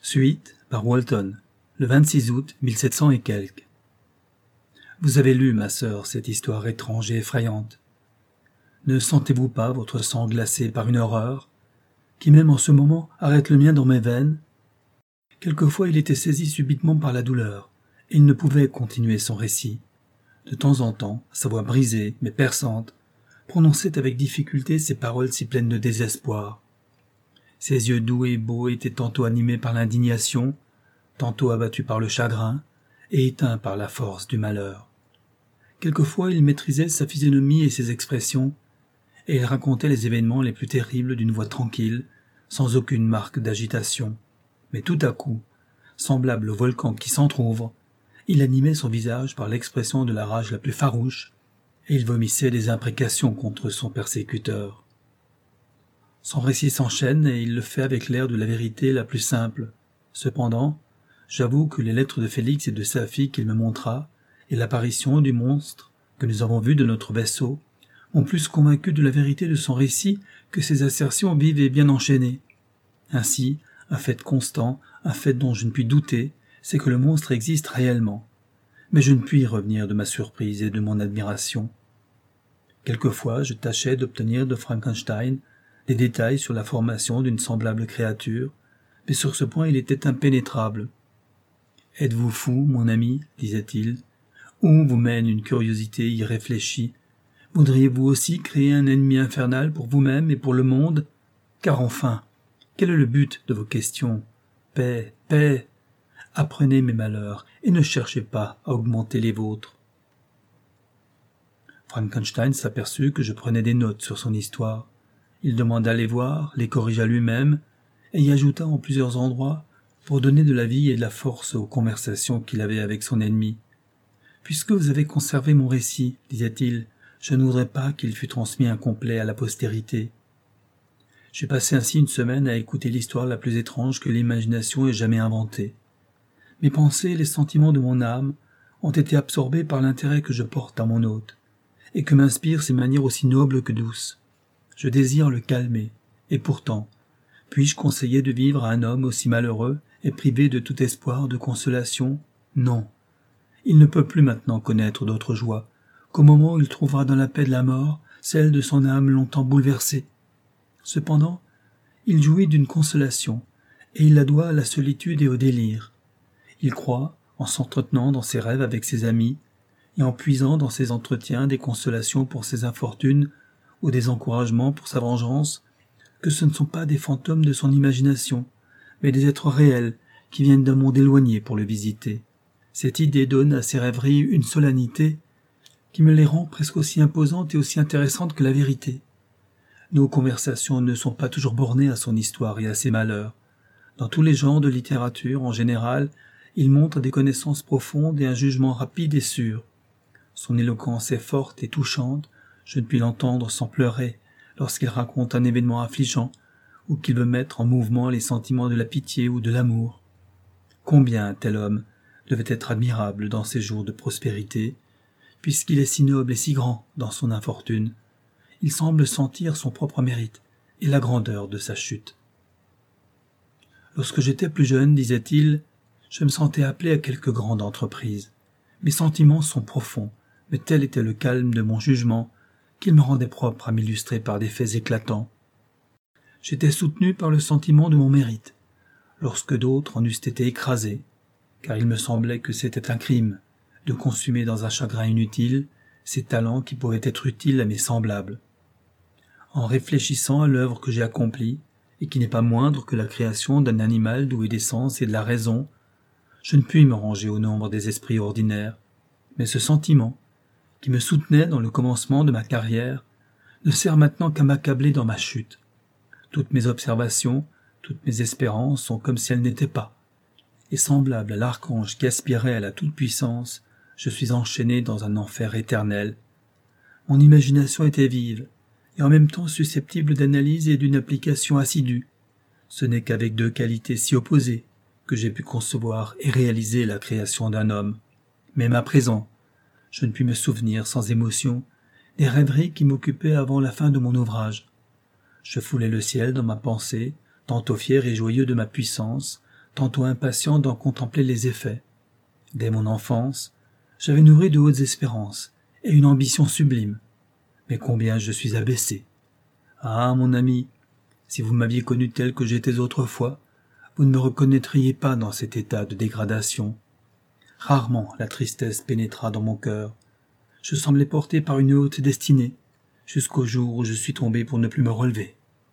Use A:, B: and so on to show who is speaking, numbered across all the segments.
A: Suite par Walton, le 26 août 1700 et quelques. Vous avez lu, ma sœur, cette histoire étrange et effrayante. Ne sentez-vous pas votre sang glacé par une horreur, qui même en ce moment arrête le mien dans mes veines? Quelquefois il était saisi subitement par la douleur, et il ne pouvait continuer son récit. De temps en temps, sa voix brisée, mais perçante, prononçait avec difficulté ces paroles si pleines de désespoir. Ses yeux doux et beaux étaient tantôt animés par l'indignation, tantôt abattus par le chagrin, et éteints par la force du malheur. Quelquefois il maîtrisait sa physionomie et ses expressions, et il racontait les événements les plus terribles d'une voix tranquille, sans aucune marque d'agitation. Mais tout à coup, semblable au volcan qui s'entr'ouvre, il animait son visage par l'expression de la rage la plus farouche, et il vomissait des imprécations contre son persécuteur. Son récit s'enchaîne et il le fait avec l'air de la vérité la plus simple. Cependant, j'avoue que les lettres de Félix et de sa fille qu'il me montra, et l'apparition du monstre que nous avons vu de notre vaisseau, m'ont plus convaincu de la vérité de son récit que ses assertions vives et bien enchaînées. Ainsi, un fait constant, un fait dont je ne puis douter, c'est que le monstre existe réellement. Mais je ne puis revenir de ma surprise et de mon admiration. Quelquefois, je tâchais d'obtenir de Frankenstein des détails sur la formation d'une semblable créature, mais sur ce point il était impénétrable. « Êtes-vous fou, mon ami ?» disait-il. « Où vous mène une curiosité irréfléchie? Voudriez-vous aussi créer un ennemi infernal pour vous-même et pour le monde? Car enfin, quel est le but de vos questions? Paix, paix! Apprenez mes malheurs et ne cherchez pas à augmenter les vôtres. » Frankenstein s'aperçut que je prenais des notes sur son histoire. Il demanda les voir, les corrigea lui-même, et y ajouta en plusieurs endroits pour donner de la vie et de la force aux conversations qu'il avait avec son ennemi. « Puisque vous avez conservé mon récit, disait-il, je ne voudrais pas qu'il fût transmis incomplet à la postérité. » J'ai passé ainsi une semaine à écouter l'histoire la plus étrange que l'imagination ait jamais inventée. Mes pensées et les sentiments de mon âme ont été absorbés par l'intérêt que je porte à mon hôte, et que m'inspirent ses manières aussi nobles que douces. Je désire le calmer, et pourtant, puis-je conseiller de vivre à un homme aussi malheureux et privé de tout espoir de consolation? Non. Il ne peut plus maintenant connaître d'autre joie qu'au moment où il trouvera dans la paix de la mort celle de son âme longtemps bouleversée. Cependant, il jouit d'une consolation, et il la doit à la solitude et au délire. Il croit, en s'entretenant dans ses rêves avec ses amis, et en puisant dans ses entretiens des consolations pour ses infortunes ou des encouragements pour sa vengeance, que ce ne sont pas des fantômes de son imagination, mais des êtres réels qui viennent d'un monde éloigné pour le visiter. Cette idée donne à ses rêveries une solennité qui me les rend presque aussi imposantes et aussi intéressantes que la vérité. Nos conversations ne sont pas toujours bornées à son histoire et à ses malheurs. Dans tous les genres de littérature, en général, il montre des connaissances profondes et un jugement rapide et sûr. Son éloquence est forte et touchante, je ne puis l'entendre sans pleurer lorsqu'il raconte un événement affligeant ou qu'il veut mettre en mouvement les sentiments de la pitié ou de l'amour. Combien un tel homme devait être admirable dans ses jours de prospérité, puisqu'il est si noble et si grand dans son infortune. Il semble sentir son propre mérite et la grandeur de sa chute. Lorsque j'étais plus jeune, disait-il, je me sentais appelé à quelque grande entreprise. Mes sentiments sont profonds, mais tel était le calme de mon jugement qu'il me rendait propre à m'illustrer par des faits éclatants. J'étais soutenu par le sentiment de mon mérite, lorsque d'autres en eussent été écrasés, car il me semblait que c'était un crime de consumer dans un chagrin inutile ces talents qui pouvaient être utiles à mes semblables. En réfléchissant à l'œuvre que j'ai accomplie, et qui n'est pas moindre que la création d'un animal doué des sens et de la raison, je ne puis me ranger au nombre des esprits ordinaires, mais ce sentiment, qui me soutenait dans le commencement de ma carrière, ne sert maintenant qu'à m'accabler dans ma chute. Toutes mes observations, toutes mes espérances sont comme si elles n'étaient pas, et semblable à l'archange qui aspirait à la toute-puissance, je suis enchaîné dans un enfer éternel. Mon imagination était vive, et en même temps susceptible d'analyse et d'une application assidue. Ce n'est qu'avec deux qualités si opposées que j'ai pu concevoir et réaliser la création d'un homme. Même à présent, je ne puis me souvenir sans émotion des rêveries qui m'occupaient avant la fin de mon ouvrage. Je foulais le ciel dans ma pensée, tantôt fier et joyeux de ma puissance, tantôt impatient d'en contempler les effets. Dès mon enfance, j'avais nourri de hautes espérances et une ambition sublime. Mais combien je suis abaissé. Ah, mon ami, si vous m'aviez connu tel que j'étais autrefois, vous ne me reconnaîtriez pas dans cet état de dégradation. Rarement la tristesse pénétra dans mon cœur. Je semblais porté par une haute destinée, jusqu'au jour où je suis tombé pour ne plus me relever.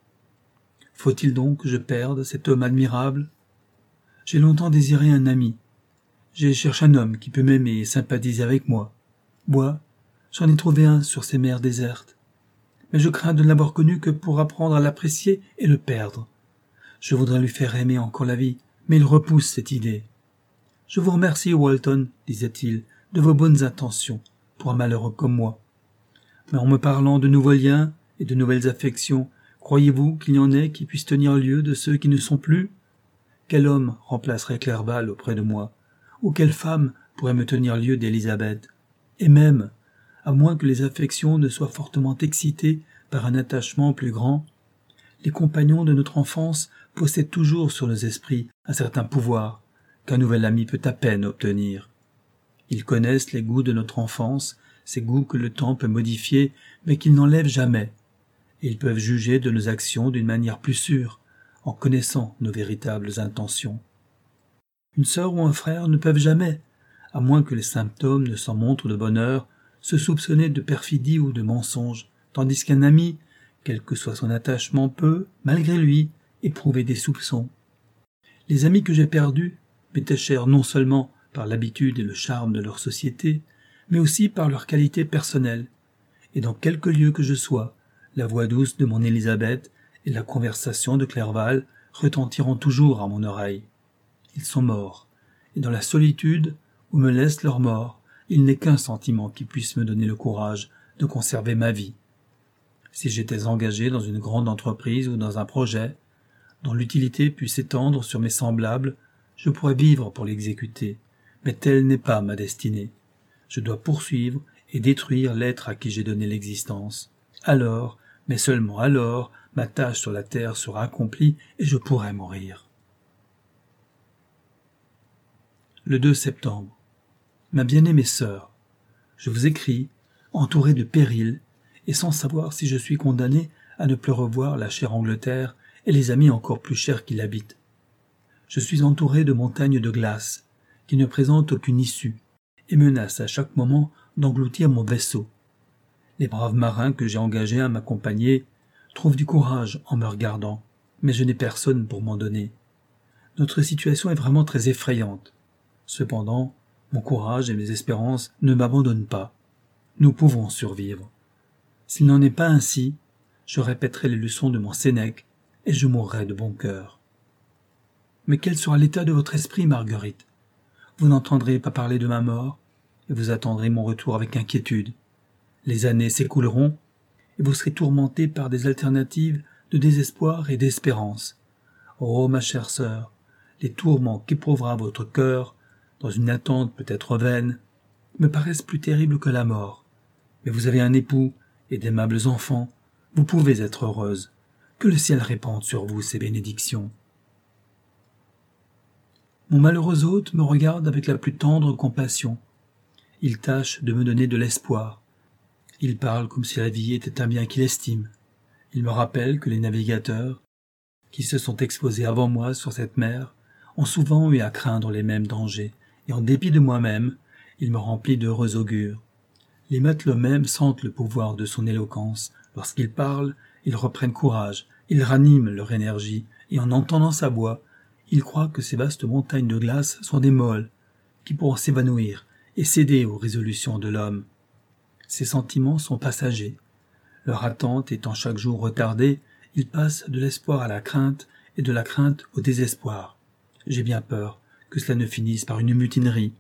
A: Faut-il donc que je perde cet homme admirable? J'ai longtemps désiré un ami. J'ai cherché un homme qui peut m'aimer et sympathiser avec moi. Moi, j'en ai trouvé un sur ces mers désertes. Mais je crains de ne l'avoir connu que pour apprendre à l'apprécier et le perdre. Je voudrais lui faire aimer encore la vie, mais il repousse cette idée. « Je vous remercie, Walton, disait-il, de vos bonnes intentions, pour un malheureux comme moi. Mais en me parlant de nouveaux liens et de nouvelles affections, croyez-vous qu'il y en ait qui puissent tenir lieu de ceux qui ne sont plus? Quel homme remplacerait Clerval auprès de moi? Ou quelle femme pourrait me tenir lieu d'Élisabeth? Et même, à moins que les affections ne soient fortement excitées par un attachement plus grand, les compagnons de notre enfance possèdent toujours sur nos esprits un certain pouvoir qu'un nouvel ami peut à peine obtenir. Ils connaissent les goûts de notre enfance, ces goûts que le temps peut modifier, mais qu'ils n'enlèvent jamais. Et ils peuvent juger de nos actions d'une manière plus sûre, en connaissant nos véritables intentions. Une sœur ou un frère ne peuvent jamais, à moins que les symptômes ne s'en montrent de bonne heure, se soupçonner de perfidie ou de mensonge, tandis qu'un ami, quel que soit son attachement, peut, malgré lui, éprouver des soupçons. Les amis que j'ai perdus m'étaient chers non seulement par l'habitude et le charme de leur société, mais aussi par leur qualité personnelle, et dans quelque lieu que je sois, la voix douce de mon Élisabeth et la conversation de Clerval retentiront toujours à mon oreille. Ils sont morts, et dans la solitude où me laisse leur mort, il n'est qu'un sentiment qui puisse me donner le courage de conserver ma vie. Si j'étais engagé dans une grande entreprise ou dans un projet, dont l'utilité puisse s'étendre sur mes semblables, je pourrais vivre pour l'exécuter, mais telle n'est pas ma destinée. Je dois poursuivre et détruire l'être à qui j'ai donné l'existence. Alors, mais seulement alors, ma tâche sur la terre sera accomplie et je pourrai mourir. Le 2 septembre. Ma bien-aimée sœur, je vous écris, entouré de périls, et sans savoir si je suis condamné à ne plus revoir la chère Angleterre et les amis encore plus chers qui l'habitent. Je suis entouré de montagnes de glace, qui ne présentent aucune issue, et menacent à chaque moment d'engloutir mon vaisseau. Les braves marins que j'ai engagés à m'accompagner trouvent du courage en me regardant, mais je n'ai personne pour m'en donner. Notre situation est vraiment très effrayante. Cependant, mon courage et mes espérances ne m'abandonnent pas. Nous pouvons survivre. S'il n'en est pas ainsi, je répéterai les leçons de mon Sénèque et je mourrai de bon cœur. Mais quel sera l'état de votre esprit, Marguerite? Vous n'entendrez pas parler de ma mort et vous attendrez mon retour avec inquiétude. Les années s'écouleront et vous serez tourmentée par des alternatives de désespoir et d'espérance. Oh, ma chère sœur, les tourments qu'éprouvera votre cœur, dans une attente peut-être vaine, me paraissent plus terribles que la mort. Mais vous avez un époux et d'aimables enfants, vous pouvez être heureuse. Que le ciel répande sur vous ses bénédictions. Mon malheureux hôte me regarde avec la plus tendre compassion. Il tâche de me donner de l'espoir. Il parle comme si la vie était un bien qu'il estime. Il me rappelle que les navigateurs, qui se sont exposés avant moi sur cette mer, ont souvent eu à craindre les mêmes dangers, et en dépit de moi-même, il me remplit d'heureux augure. Les matelots mêmes sentent le pouvoir de son éloquence. Lorsqu'il parle, ils reprennent courage, ils raniment leur énergie, et en entendant sa voix, ils croient que ces vastes montagnes de glace sont des moles, qui pourront s'évanouir et céder aux résolutions de l'homme. Ces sentiments sont passagers. Leur attente étant chaque jour retardée, ils passent de l'espoir à la crainte et de la crainte au désespoir. J'ai bien peur que cela ne finisse par une mutinerie.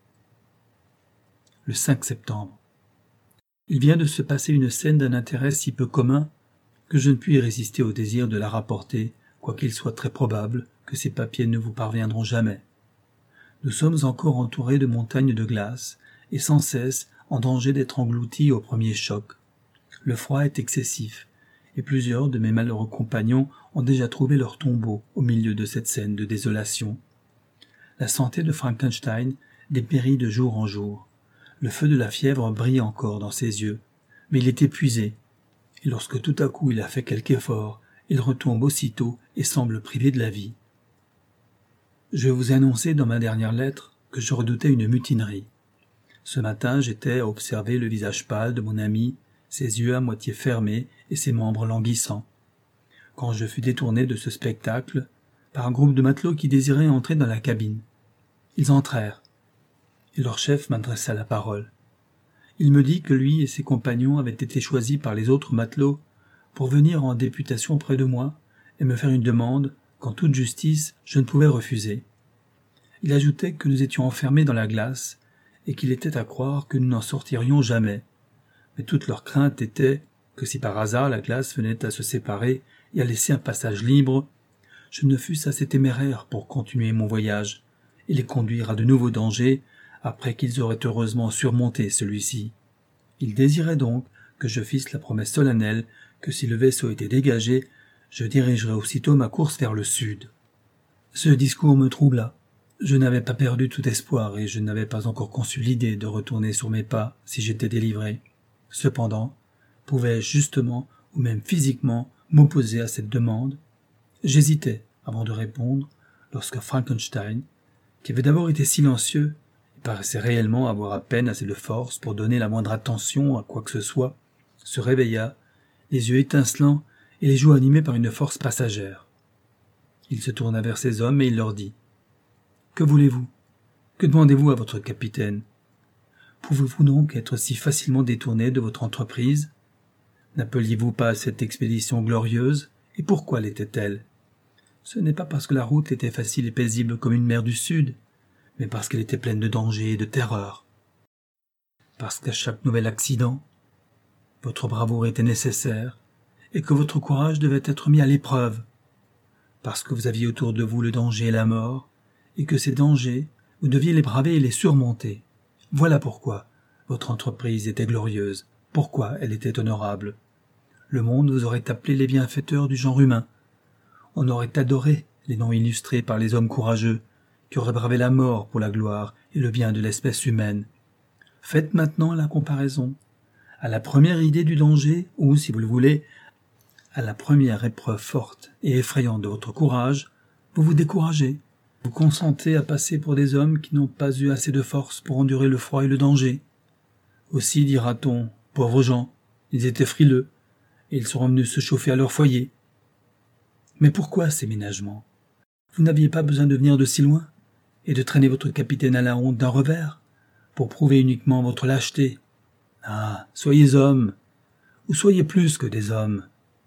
A: Le 5 septembre. Il vient de se passer une scène d'un intérêt si peu commun que je ne puis résister au désir de la rapporter, quoiqu'il soit très probable que ces papiers ne vous parviendront jamais. Nous sommes encore entourés de montagnes de glace et sans cesse en danger d'être engloutis au premier choc. Le froid est excessif et plusieurs de mes malheureux compagnons ont déjà trouvé leur tombeau au milieu de cette scène de désolation. la santé de Frankenstein dépérit de jour en jour. Le feu de la fièvre brille encore dans ses yeux, mais il est épuisé, et lorsque tout à coup il a fait quelque effort, il retombe aussitôt et semble privé de la vie. Je vous ai annoncé dans ma dernière lettre que je redoutais une mutinerie. Ce matin, j'étais à observer le visage pâle de mon ami, ses yeux à moitié fermés et ses membres languissants. Quand je fus détourné de ce spectacle par un groupe de matelots qui désiraient entrer dans la cabine. Ils entrèrent, et leur chef m'adressa la parole. Il me dit que lui et ses compagnons avaient été choisis par les autres matelots pour venir en députation près de moi et me faire une demande qu'en toute justice je ne pouvais refuser. Il ajoutait que nous étions enfermés dans la glace et qu'il était à croire que nous n'en sortirions jamais. Mais toute leur crainte était que si par hasard la glace venait à se séparer et à laisser un passage libre, je ne fusse assez téméraire pour continuer mon voyage et les conduire à de nouveaux dangers après qu'ils auraient heureusement surmonté celui-ci. Ils désiraient donc que je fisse la promesse solennelle que si le vaisseau était dégagé, je dirigerais aussitôt ma course vers le sud. Ce discours me troubla. Je n'avais pas perdu tout espoir et je n'avais pas encore conçu l'idée de retourner sur mes pas si j'étais délivré. Cependant, pouvais-je justement ou même physiquement m'opposer à cette demande? J'hésitais avant de répondre lorsque Frankenstein, qui avait d'abord été silencieux et paraissait réellement avoir à peine assez de force pour donner la moindre attention à quoi que ce soit, se réveilla, les yeux étincelants et les joues animées par une force passagère. Il se tourna vers ses hommes et il leur dit « Que voulez-vous? Que demandez-vous à votre capitaine? Pouvez-vous donc être si facilement détourné de votre entreprise? N'appeliez-vous pas cette expédition glorieuse? Et pourquoi l'était-elle? Ce n'est pas parce que la route était facile et paisible comme une mer du Sud, mais parce qu'elle était pleine de dangers et de terreurs. Parce qu'à chaque nouvel accident, votre bravoure était nécessaire et que votre courage devait être mis à l'épreuve. Parce que vous aviez autour de vous le danger et la mort, et que ces dangers, vous deviez les braver et les surmonter. Voilà pourquoi votre entreprise était glorieuse, pourquoi elle était honorable. Le monde vous aurait appelé les bienfaiteurs du genre humain. On aurait adoré les noms illustrés par les hommes courageux, qui auraient bravé la mort pour la gloire et le bien de l'espèce humaine. Faites maintenant la comparaison. À la première idée du danger, ou, si vous le voulez, à la première épreuve forte et effrayante de votre courage, vous vous découragez. Vous consentez à passer pour des hommes qui n'ont pas eu assez de force pour endurer le froid et le danger. Aussi dira-t-on, pauvres gens, ils étaient frileux, et ils seront venus se chauffer à leur foyer. Mais pourquoi ces ménagements? Vous n'aviez pas besoin de venir de si loin, et de traîner votre capitaine à la honte d'un revers, pour prouver uniquement votre lâcheté. Ah, soyez hommes, ou soyez plus que des hommes.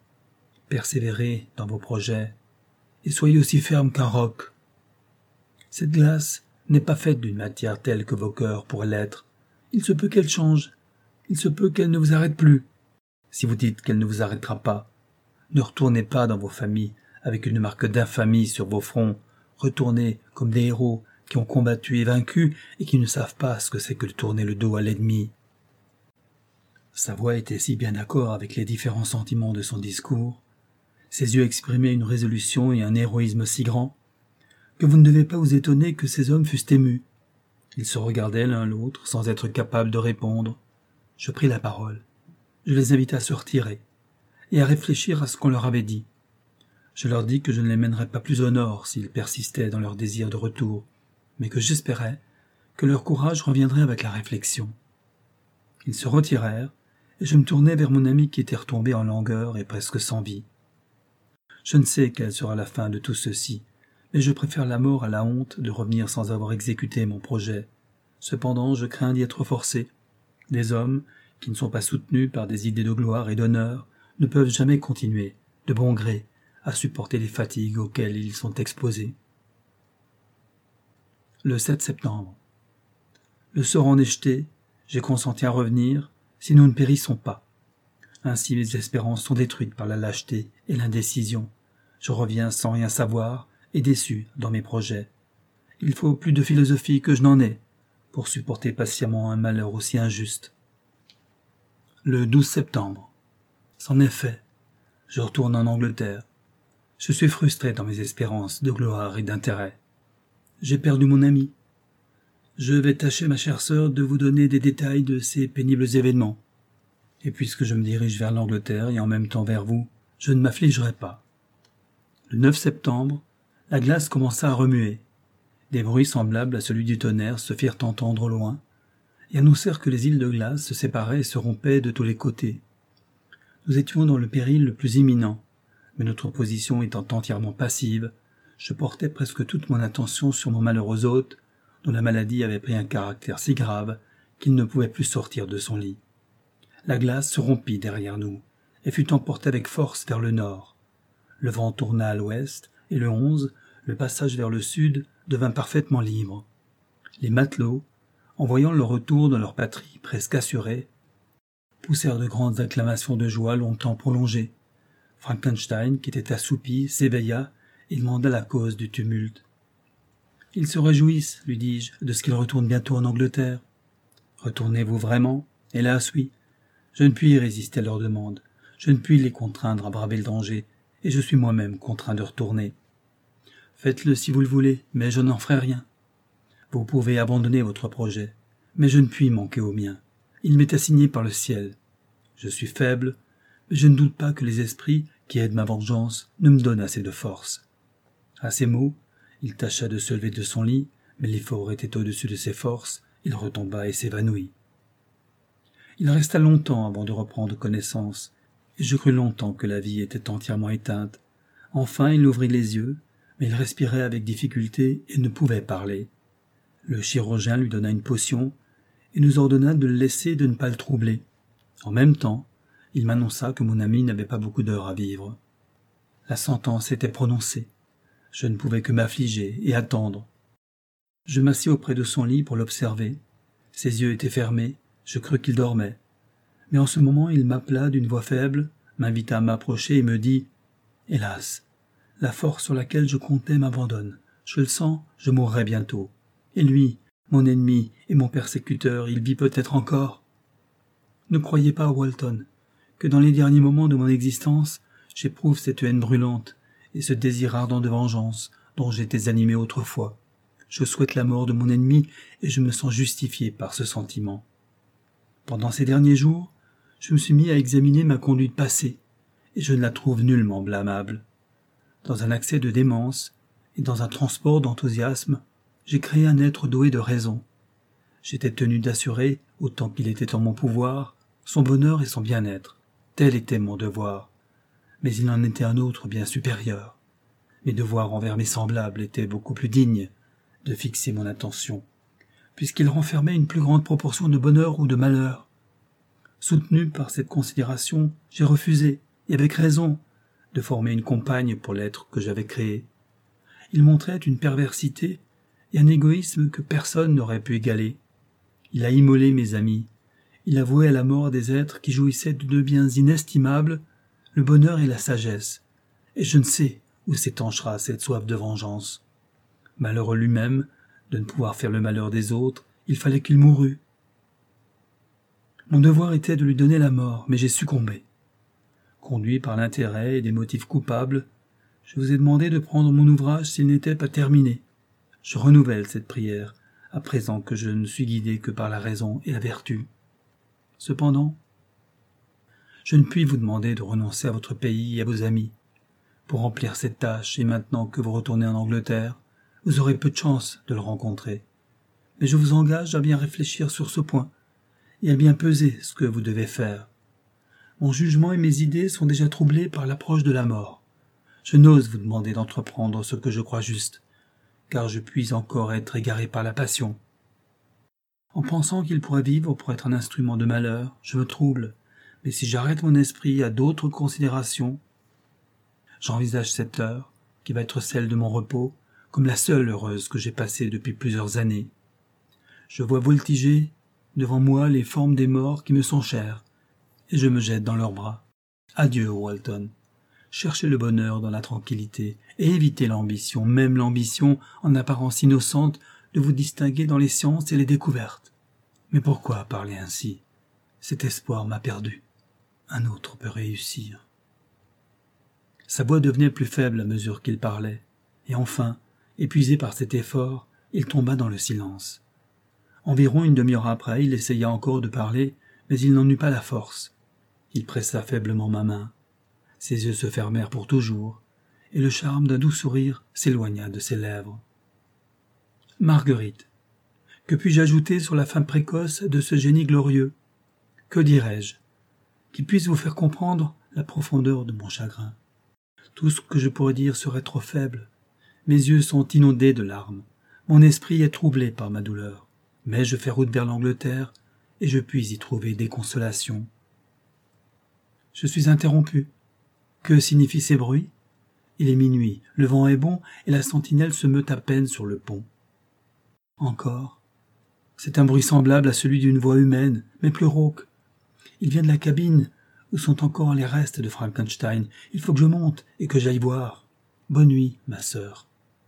A: Persévérez dans vos projets, et soyez aussi fermes qu'un roc. Cette glace n'est pas faite d'une matière telle que vos cœurs pourraient l'être. Il se peut qu'elle change, il se peut qu'elle ne vous arrête plus. Si vous dites qu'elle ne vous arrêtera pas, ne retournez pas dans vos familles avec une marque d'infamie sur vos fronts. Retournez comme des héros qui ont combattu et vaincu et qui ne savent pas ce que c'est que de tourner le dos à l'ennemi. Sa voix était si bien d'accord avec les différents sentiments de son discours, ses yeux exprimaient une résolution et un héroïsme si grands, que vous ne devez pas vous étonner que ces hommes fussent émus. Ils se regardaient l'un l'autre sans être capables de répondre. Je pris la parole. Je les invitai à se retirer et à réfléchir à ce qu'on leur avait dit. Je leur dis que je ne les mènerais pas plus au nord s'ils persistaient dans leur désir de retour, mais que j'espérais que leur courage reviendrait avec la réflexion. Ils se retirèrent, et je me tournai vers mon ami qui était retombé en langueur et presque sans vie. Je ne sais quelle sera la fin de tout ceci, mais je préfère la mort à la honte de revenir sans avoir exécuté mon projet. Cependant, je crains d'y être forcé. Des hommes, qui ne sont pas soutenus par des idées de gloire et d'honneur, ne peuvent jamais continuer, de bon gré, à supporter les fatigues auxquelles ils sont exposés. Le 7 septembre. Le sort en est jeté, j'ai consenti à revenir, si nous ne périssons pas. Ainsi mes espérances sont détruites par la lâcheté et l'indécision. Je reviens sans rien savoir et déçu dans mes projets. Il faut plus de philosophie que je n'en ai pour supporter patiemment un malheur aussi injuste. Le 12 septembre. C'en est fait. Je retourne en Angleterre. Je suis frustré dans mes espérances de gloire et d'intérêt. J'ai perdu mon ami. Je vais tâcher, ma chère sœur, de vous donner des détails de ces pénibles événements. Et puisque je me dirige vers l'Angleterre et en même temps vers vous, je ne m'affligerai pas. Le 9 septembre, la glace commença à remuer. Des bruits semblables à celui du tonnerre se firent entendre au loin, et annoncèrent que les îles de glace se séparaient et se rompaient de tous les côtés. Nous étions dans le péril le plus imminent, mais notre position étant entièrement passive, je portais presque toute mon attention sur mon malheureux hôte, dont la maladie avait pris un caractère si grave qu'il ne pouvait plus sortir de son lit. La glace se rompit derrière nous, et fut emportée avec force vers le nord. Le vent tourna à l'ouest, et le 11, le passage vers le sud devint parfaitement libre. Les matelots, en voyant le retour de leur patrie presque assuré, poussèrent de grandes acclamations de joie longtemps prolongées. Frankenstein, qui était assoupi, s'éveilla et demanda la cause du tumulte. « Ils se réjouissent, lui dis-je, de ce qu'ils retournent bientôt en Angleterre. »« Retournez-vous vraiment ? Hélas, oui. Je ne puis résister à leur demande. Je ne puis les contraindre à braver le danger, et je suis moi-même contraint de retourner. Faites-le si vous le voulez, mais je n'en ferai rien. Vous pouvez abandonner votre projet, mais je ne puis manquer au mien. Il m'est assigné par le ciel. Je suis faible, mais je ne doute pas que les esprits qui aident ma vengeance ne me donnent assez de force. » À ces mots, il tâcha de se lever de son lit, mais l'effort était au-dessus de ses forces, il retomba et s'évanouit. Il resta longtemps avant de reprendre connaissance, et je crus longtemps que la vie était entièrement éteinte. Enfin, il ouvrit les yeux, mais il respirait avec difficulté et ne pouvait parler. Le chirurgien lui donna une potion et nous ordonna de le laisser et de ne pas le troubler. En même temps, il m'annonça que mon ami n'avait pas beaucoup d'heures à vivre. La sentence était prononcée. Je ne pouvais que m'affliger et attendre. Je m'assis auprès de son lit pour l'observer. Ses yeux étaient fermés, je crus qu'il dormait. Mais en ce moment, il m'appela d'une voix faible, m'invita à m'approcher et me dit « Hélas, la force sur laquelle je comptais m'abandonne. Je le sens, je mourrai bientôt. Et lui, mon ennemi et mon persécuteur, il vit peut-être encore. Ne croyez pas, Walton, que dans les derniers moments de mon existence, j'éprouve cette haine brûlante et ce désir ardent de vengeance dont j'étais animé autrefois. Je souhaite la mort de mon ennemi et je me sens justifié par ce sentiment. Pendant ces derniers jours, je me suis mis à examiner ma conduite passée, et je ne la trouve nullement blâmable. Dans un accès de démence et dans un transport d'enthousiasme, j'ai créé un être doué de raison. J'étais tenu d'assurer, autant qu'il était en mon pouvoir, son bonheur et son bien-être. Tel était mon devoir. Mais il en était un autre bien supérieur. Mes devoirs envers mes semblables étaient beaucoup plus dignes de fixer mon attention, puisqu'ils renfermaient une plus grande proportion de bonheur ou de malheur. Soutenu par cette considération, j'ai refusé, et avec raison, de former une compagne pour l'être que j'avais créé. Il montrait une perversité et un égoïsme que personne n'aurait pu égaler. Il a immolé mes amis. Il a voué à la mort des êtres qui jouissaient de deux biens inestimables, le bonheur et la sagesse. Et je ne sais où s'étanchera cette soif de vengeance. Malheureux lui-même, de ne pouvoir faire le malheur des autres, il fallait qu'il mourût. Mon devoir était de lui donner la mort, mais j'ai succombé. Conduit par l'intérêt et des motifs coupables, je vous ai demandé de prendre mon ouvrage s'il n'était pas terminé. Je renouvelle cette prière, à présent que je ne suis guidé que par la raison et la vertu. Cependant, je ne puis vous demander de renoncer à votre pays et à vos amis. Pour remplir cette tâche, et maintenant que vous retournez en Angleterre, vous aurez peu de chance de le rencontrer. Mais je vous engage à bien réfléchir sur ce point, et à bien peser ce que vous devez faire. Mon jugement et mes idées sont déjà troublés par l'approche de la mort. Je n'ose vous demander d'entreprendre ce que je crois juste, car je puis encore être égaré par la passion. En pensant qu'il pourrait vivre pour être un instrument de malheur, je me trouble, mais si j'arrête mon esprit à d'autres considérations, j'envisage cette heure, qui va être celle de mon repos, comme la seule heureuse que j'ai passée depuis plusieurs années. Je vois voltiger devant moi les formes des morts qui me sont chères, et je me jette dans leurs bras. Adieu, Walton. Cherchez le bonheur dans la tranquillité, et évitez l'ambition, même l'ambition en apparence innocente, de vous distinguer dans les sciences et les découvertes. Mais pourquoi parler ainsi? Cet espoir m'a perdu. Un autre peut réussir. Sa voix devenait plus faible à mesure qu'il parlait, et enfin, épuisé par cet effort, Il tomba dans le silence. Environ une demi-heure après, il essaya encore de parler, mais il n'en eut pas la force. Il pressa faiblement ma main. Ses yeux se fermèrent pour toujours, et le charme d'un doux sourire s'éloigna de ses lèvres. Marguerite. Que puis-je ajouter sur la fin précoce de ce génie glorieux? Que dirais-je? Qui puisse vous faire comprendre la profondeur de mon chagrin. Tout ce que je pourrais dire serait trop faible. Mes yeux sont inondés de larmes. Mon esprit est troublé par ma douleur. Mais je fais route vers l'Angleterre, et je puis y trouver des consolations. Je suis interrompu. Que signifient ces bruits? Il est minuit, le vent est bon, et la sentinelle se meut à peine sur le pont. Encore. C'est un bruit semblable à celui d'une voix humaine, mais plus rauque. Il vient de la cabine, où sont encore les restes de Frankenstein. Il faut que je monte et que j'aille voir. Bonne nuit, ma sœur.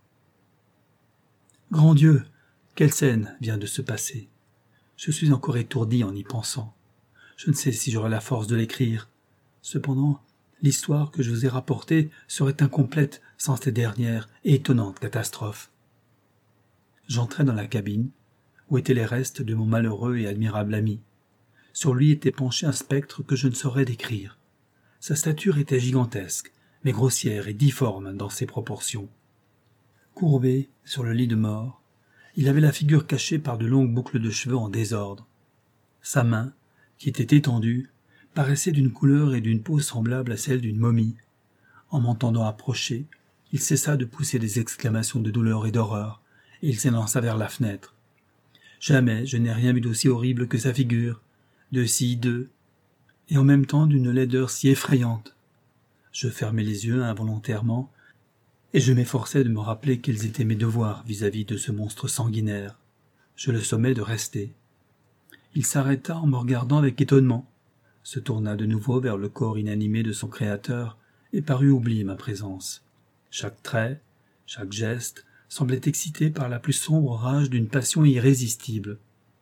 A: Grand Dieu, quelle scène vient de se passer. Je suis encore étourdi en y pensant. Je ne sais si j'aurai la force de l'écrire. Cependant, l'histoire que je vous ai rapportée serait incomplète sans ces dernières et étonnantes catastrophes. J'entrai dans la cabine, où étaient les restes de mon malheureux et admirable ami. Sur lui était penché un spectre que je ne saurais décrire. Sa stature était gigantesque, mais grossière et difforme dans ses proportions. Courbé sur le lit de mort, il avait la figure cachée par de longues boucles de cheveux en désordre. Sa main, qui était étendue, paraissait d'une couleur et d'une peau semblable à celle d'une momie. En m'entendant approcher, il cessa de pousser des exclamations de douleur et d'horreur, et il s'élança vers la fenêtre. Jamais je n'ai rien vu d'aussi horrible que sa figure, de si hideux, et en même temps d'une laideur si effrayante. Je fermai les yeux involontairement, et je m'efforçais de me rappeler quels étaient mes devoirs vis-à-vis de ce monstre sanguinaire. Je le sommai de rester. Il s'arrêta en me regardant avec étonnement, se tourna de nouveau vers le corps inanimé de son créateur et parut oublier ma présence. Chaque trait, chaque geste semblait excité par la plus sombre rage d'une passion irrésistible.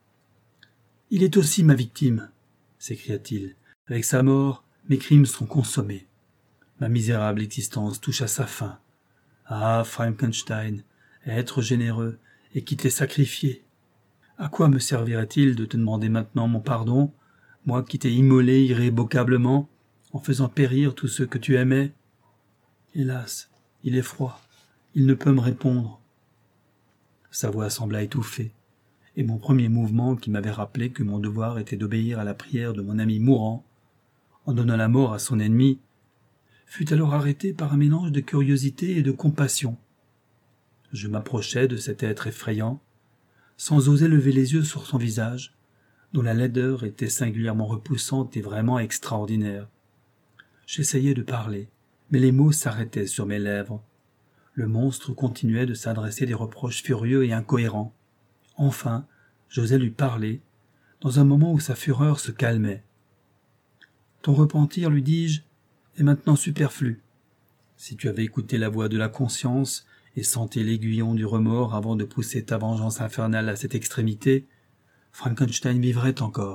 A: « Il est aussi ma victime !» s'écria-t-il. « Avec sa mort, mes crimes sont consommés. Ma misérable existence touche à sa fin. Ah, Frankenstein, être généreux et qui t'ai sacrifié. À quoi me servirait-il de te demander maintenant mon pardon, moi qui t'ai immolé irrévocablement, en faisant périr tous ceux que tu aimais? Hélas, il est froid, il ne peut me répondre. » Sa voix sembla étouffée, et mon premier mouvement qui m'avait rappelé que mon devoir était d'obéir à la prière de mon ami mourant, en donnant la mort à son ennemi, fut alors arrêté par un mélange de curiosité et de compassion. Je m'approchai de cet être effrayant, sans oser lever les yeux sur son visage, dont la laideur était singulièrement repoussante et vraiment extraordinaire. J'essayai de parler, mais les mots s'arrêtaient sur mes lèvres. Le monstre continuait de s'adresser des reproches furieux et incohérents. Enfin, j'osai lui parler, dans un moment où sa fureur se calmait. « Ton repentir, lui dis-je, est maintenant superflu. Si tu avais écouté la voix de la conscience et senti l'aiguillon du remords avant de pousser ta vengeance infernale à cette extrémité, Frankenstein vivrait encore. »«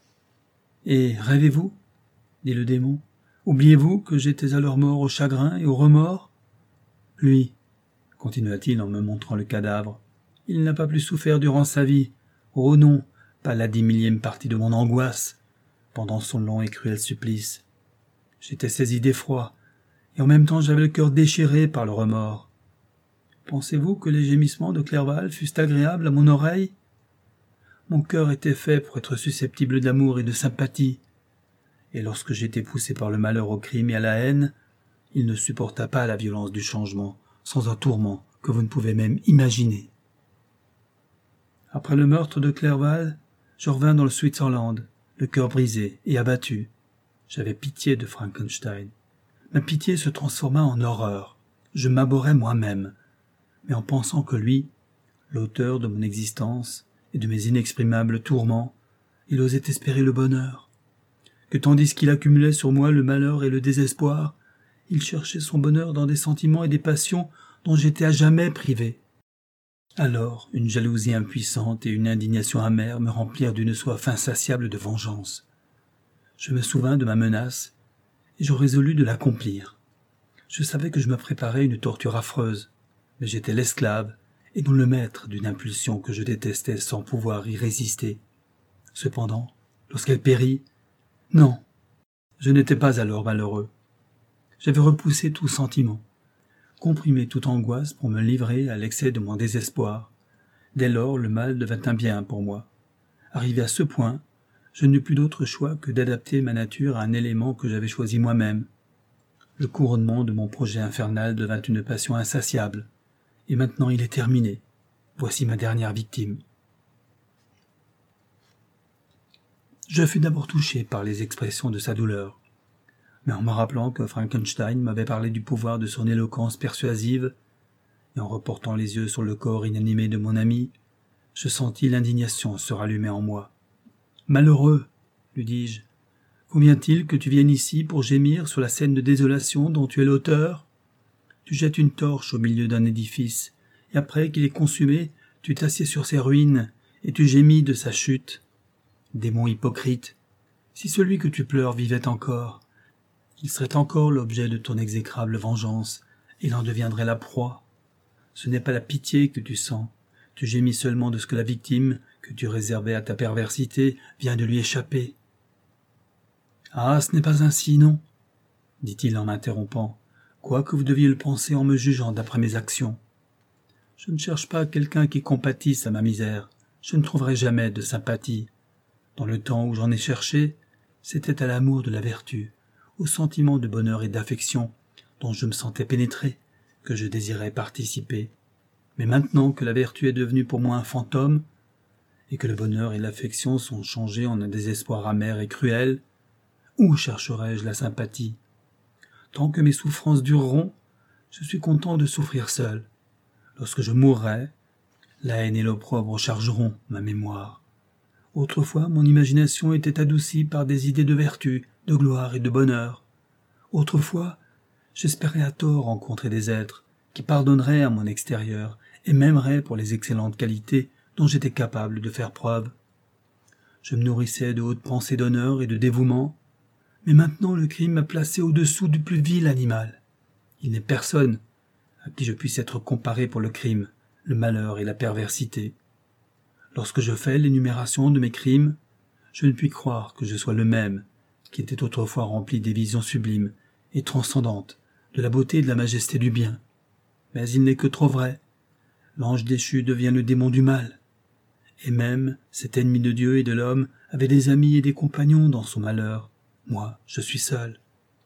A: Et rêvez-vous » dit le démon. « Oubliez-vous que j'étais alors mort au chagrin et au remords ?»« Lui, continua-t-il en me montrant le cadavre, il n'a pas plus souffert durant sa vie. Oh non, pas la 10 millième partie de mon angoisse, pendant son long et cruel supplice. J'étais saisi d'effroi, et en même temps j'avais le cœur déchiré par le remords. Pensez-vous que les gémissements de Clerval fussent agréables à mon oreille? Mon cœur était fait pour être susceptible d'amour et de sympathie, et lorsque j'étais poussé par le malheur au crime et à la haine, il ne supporta pas la violence du changement, sans un tourment que vous ne pouvez même imaginer. Après le meurtre de Clerval, je revins dans le Switzerland, le cœur brisé et abattu. J'avais pitié de Frankenstein. Ma pitié se transforma en horreur. Je m'abhorrais moi-même, mais en pensant que lui, l'auteur de mon existence et de mes inexprimables tourments, il osait espérer le bonheur, que tandis qu'il accumulait sur moi le malheur et le désespoir, il cherchait son bonheur dans des sentiments et des passions dont j'étais à jamais privé. Alors, une jalousie impuissante et une indignation amère me remplirent d'une soif insatiable de vengeance. Je me souvins de ma menace, et je résolus de l'accomplir. Je savais que je me préparais une torture affreuse, mais j'étais l'esclave et non le maître d'une impulsion que je détestais sans pouvoir y résister. Cependant, lorsqu'elle périt, non, je n'étais pas alors malheureux. J'avais repoussé tout sentiment, comprimé toute angoisse pour me livrer à l'excès de mon désespoir. Dès lors, le mal devint un bien pour moi. Arrivé à ce point, je n'eus plus d'autre choix que d'adapter ma nature à un élément que j'avais choisi moi-même. Le couronnement de mon projet infernal devint une passion insatiable, et maintenant il est terminé. Voici ma dernière victime. Je fus d'abord touché par les expressions de sa douleur, mais en me rappelant que Frankenstein m'avait parlé du pouvoir de son éloquence persuasive, et en reportant les yeux sur le corps inanimé de mon ami, je sentis l'indignation se rallumer en moi. « Malheureux, lui dis-je, convient-il que tu viennes ici pour gémir sur la scène de désolation dont tu es l'auteur ? Tu jettes une torche au milieu d'un édifice, et après qu'il est consumé, tu t'assieds sur ses ruines, et tu gémis de sa chute. Démon hypocrite, si celui que tu pleures vivait encore, il serait encore l'objet de ton exécrable vengeance, et il en deviendrait la proie. Ce n'est pas la pitié que tu sens, tu gémis seulement de ce que la victime, que tu réservais à ta perversité, vient de lui échapper. »« Ah, ce n'est pas ainsi, non, dit-il en m'interrompant, quoi que vous deviez le penser en me jugeant d'après mes actions. Je ne cherche pas quelqu'un qui compatisse à ma misère, je ne trouverai jamais de sympathie. Dans le temps où j'en ai cherché, c'était à l'amour de la vertu, au sentiment de bonheur et d'affection dont je me sentais pénétré, que je désirais participer. Mais maintenant que la vertu est devenue pour moi un fantôme, et que le bonheur et l'affection sont changés en un désespoir amer et cruel, où chercherai-je la sympathie? Tant que mes souffrances dureront, je suis content de souffrir seul. Lorsque je mourrai, la haine et l'opprobre chargeront ma mémoire. Autrefois, mon imagination était adoucie par des idées de vertu, de gloire et de bonheur. Autrefois, j'espérais à tort rencontrer des êtres qui pardonneraient à mon extérieur et m'aimeraient pour les excellentes qualités dont j'étais capable de faire preuve. Je me nourrissais de hautes pensées d'honneur et de dévouement, mais maintenant le crime m'a placé au-dessous du plus vil animal. Il n'est personne à qui je puisse être comparé pour le crime, le malheur et la perversité. Lorsque je fais l'énumération de mes crimes, je ne puis croire que je sois le même qui était autrefois rempli des visions sublimes et transcendantes de la beauté et de la majesté du bien. Mais il n'est que trop vrai. L'ange déchu devient le démon du mal. Et même cet ennemi de Dieu et de l'homme avait des amis et des compagnons dans son malheur. Moi, je suis seul.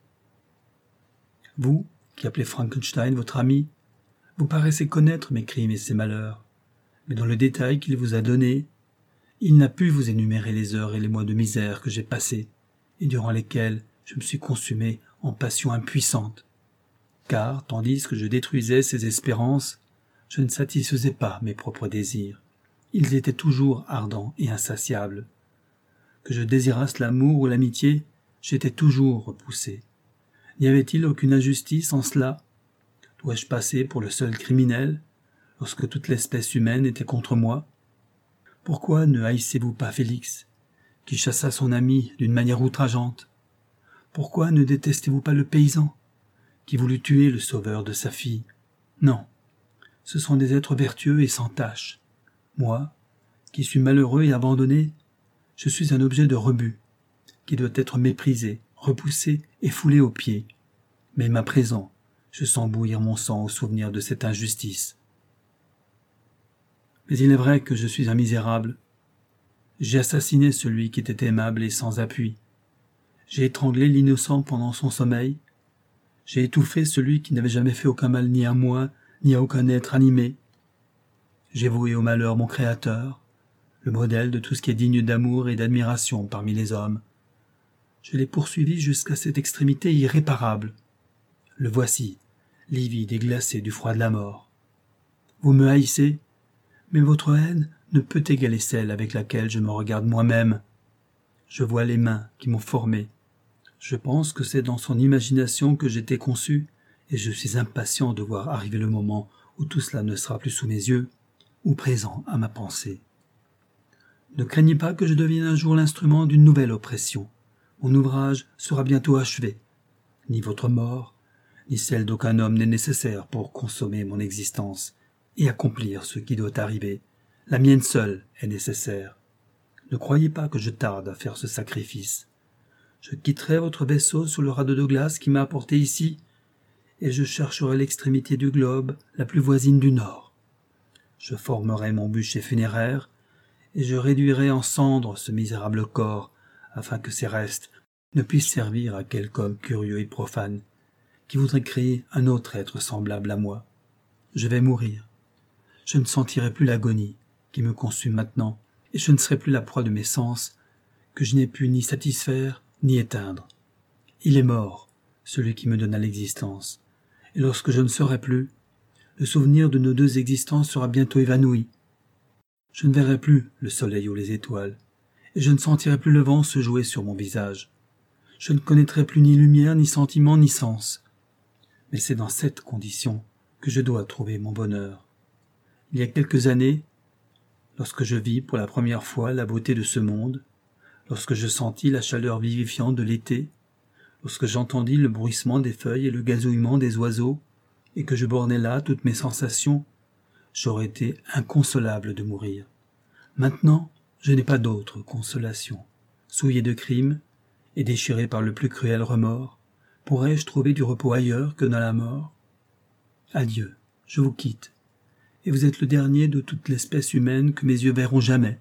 A: Vous, qui appelez Frankenstein votre ami, vous paraissez connaître mes crimes et ses malheurs, mais dans le détail qu'il vous a donné, il n'a pu vous énumérer les heures et les mois de misère que j'ai passés, et durant lesquels je me suis consumé en passion impuissante. Car, tandis que je détruisais ses espérances, je ne satisfaisais pas mes propres désirs. Ils étaient toujours ardents et insatiables. Que je désirasse l'amour ou l'amitié, j'étais toujours repoussé. N'y avait-il aucune injustice en cela? Dois-je passer pour le seul criminel, lorsque toute l'espèce humaine était contre moi? Pourquoi ne haïssez-vous pas Félix, qui chassa son ami d'une manière outrageante? Pourquoi ne détestez-vous pas le paysan, qui voulut tuer le sauveur de sa fille? Non, ce sont des êtres vertueux et sans tache. Moi, qui suis malheureux et abandonné, je suis un objet de rebut, qui doit être méprisé, repoussé et foulé aux pieds. Même à présent, je sens bouillir mon sang au souvenir de cette injustice. Mais il est vrai que je suis un misérable. J'ai assassiné celui qui était aimable et sans appui. J'ai étranglé l'innocent pendant son sommeil. J'ai étouffé celui qui n'avait jamais fait aucun mal ni à moi, ni à aucun être animé. J'ai voué au malheur mon Créateur, le modèle de tout ce qui est digne d'amour et d'admiration parmi les hommes. Je l'ai poursuivi jusqu'à cette extrémité irréparable. Le voici, livide et glacé du froid de la mort. Vous me haïssez, mais votre haine ne peut égaler celle avec laquelle je me regarde moi-même. Je vois les mains qui m'ont formé. Je pense que c'est dans son imagination que j'étais conçu, et je suis impatient de voir arriver le moment où tout cela ne sera plus sous mes yeux, ou présent à ma pensée. Ne craignez pas que je devienne un jour l'instrument d'une nouvelle oppression. Mon ouvrage sera bientôt achevé. Ni votre mort, ni celle d'aucun homme n'est nécessaire pour consommer mon existence, et accomplir ce qui doit arriver. La mienne seule est nécessaire. Ne croyez pas que je tarde à faire ce sacrifice. Je quitterai votre vaisseau sur le radeau de glace qui m'a apporté ici, et je chercherai l'extrémité du globe, la plus voisine du nord. Je formerai mon bûcher funéraire, et je réduirai en cendres ce misérable corps, afin que ses restes ne puissent servir à quelque homme curieux et profane, qui voudrait créer un autre être semblable à moi. Je vais mourir. Je ne sentirai plus l'agonie qui me consume maintenant, et je ne serai plus la proie de mes sens, que je n'ai pu ni satisfaire ni éteindre. Il est mort, celui qui me donna l'existence, et lorsque je ne serai plus, le souvenir de nos deux existences sera bientôt évanoui. Je ne verrai plus le soleil ou les étoiles, et je ne sentirai plus le vent se jouer sur mon visage. Je ne connaîtrai plus ni lumière, ni sentiment, ni sens. Mais c'est dans cette condition que je dois trouver mon bonheur. Il y a quelques années, lorsque je vis pour la première fois la beauté de ce monde, lorsque je sentis la chaleur vivifiante de l'été, lorsque j'entendis le bruissement des feuilles et le gazouillement des oiseaux, et que je bornais là toutes mes sensations, j'aurais été inconsolable de mourir. Maintenant, je n'ai pas d'autre consolation. Souillé de crimes et déchiré par le plus cruel remords, pourrais-je trouver du repos ailleurs que dans la mort? Adieu, je vous quitte, et vous êtes le dernier de toute l'espèce humaine que mes yeux verront jamais.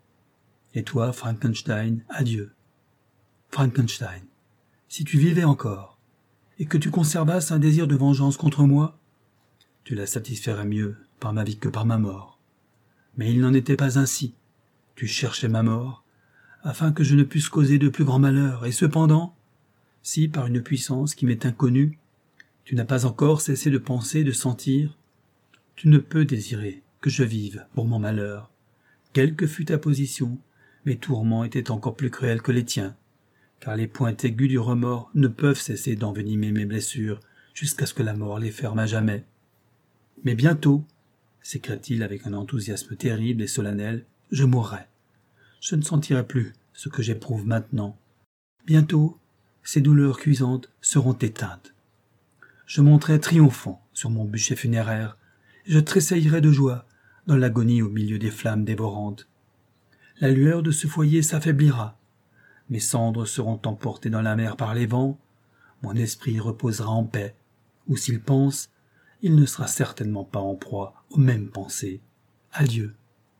A: Et toi, Frankenstein, adieu. Frankenstein, si tu vivais encore, et que tu conservasses un désir de vengeance contre moi, tu la satisferais mieux par ma vie que par ma mort. Mais il n'en était pas ainsi. Tu cherchais ma mort, afin que je ne puisse causer de plus grands malheurs, et cependant, si, par une puissance qui m'est inconnue, tu n'as pas encore cessé de penser et de sentir, tu ne peux désirer que je vive pour mon malheur. Quelle que fût ta position, mes tourments étaient encore plus cruels que les tiens, car les pointes aiguës du remords ne peuvent cesser d'envenimer mes blessures jusqu'à ce que la mort les ferme à jamais. Mais bientôt, s'écria-t-il avec un enthousiasme terrible et solennel, je mourrai. Je ne sentirai plus ce que j'éprouve maintenant. Bientôt, ces douleurs cuisantes seront éteintes. Je monterai triomphant sur mon bûcher funéraire, et je tressaillerai de joie dans l'agonie au milieu des flammes dévorantes. La lueur de ce foyer s'affaiblira, mes cendres seront emportées dans la mer par les vents, mon esprit reposera en paix, ou s'il pense, il ne sera certainement pas en proie aux mêmes pensées. Adieu.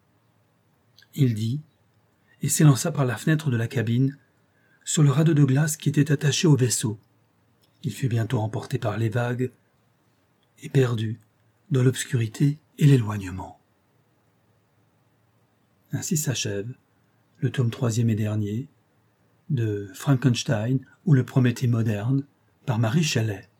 A: Il dit, et s'élança par la fenêtre de la cabine, sur le radeau de glace qui était attaché au vaisseau. Il fut bientôt emporté par les vagues et perdu dans l'obscurité et l'éloignement. Ainsi s'achève le tome 3e et dernier de Frankenstein ou le Prométhée moderne par Marie Shelley.